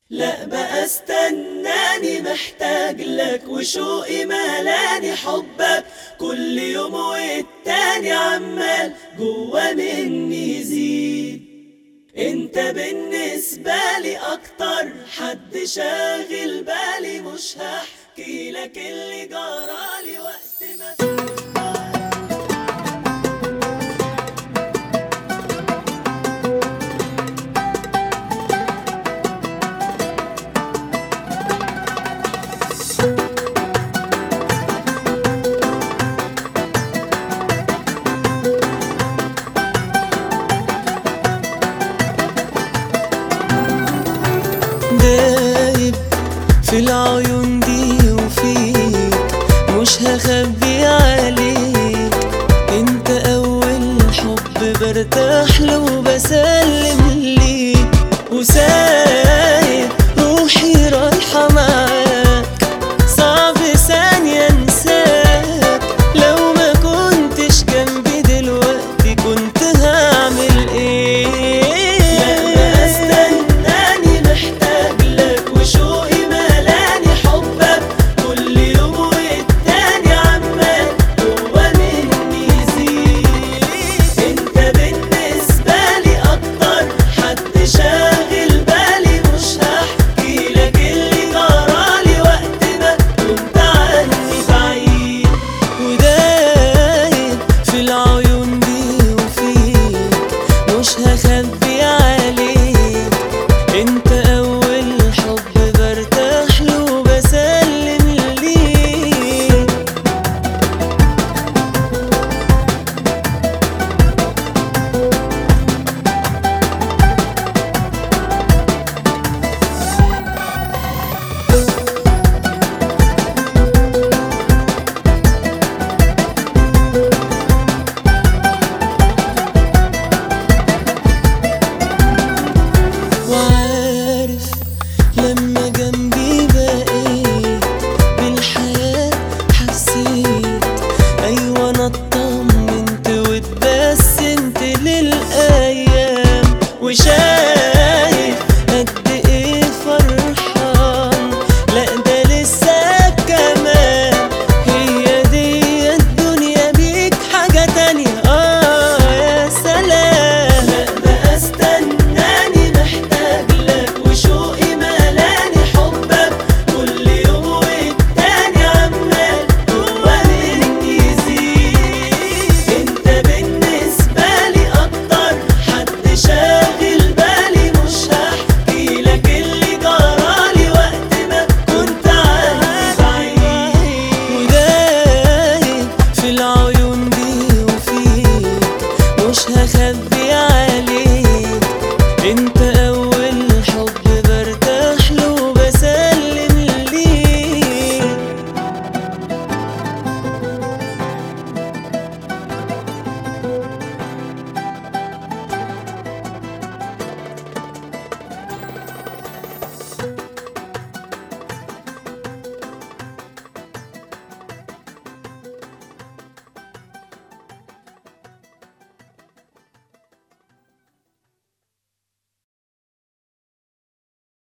لا بقى استناني محتاج لك، وشوقي ملاني حبك كل يوم والتاني عمال جوا مني يزيد. انت بالنسبة لي اكتر حد شاغل بالي، مش هحكي لك اللي جرالي وقت ما دايب في العيون دي وفيك، مش هخبي عليك. انت اول حب برتاح له وبسلم ليك، وسايب روحي رايحة معاك. صعب ثانية انساك، لو ما كنتش جنبي دلوقتي كنت هعمل ايه؟ هخبي عليك، انت اول حب برتاح له وبسلم ليك. لما جنبي بقيت بالحياة حسيت، أيوة أنا اطمنت واتبسمت للأيام، وشايف قد إيه فرحان. لأ ده لسه كمان، هي دي الدنيا بيك حاجة تانية. يا سلام. لا بقى استناني محتاج لك، وشوقي ملاني حبك كل يوم والتاني عمال جوا مني يزيد. انت بالنسبة لي اكتر حد شاغل بالي، مش هحكي لك اللي جرالي وقت ما كنت عني بعيد. ودايب في العيون دي وفيك، مش هخبي عليك. انت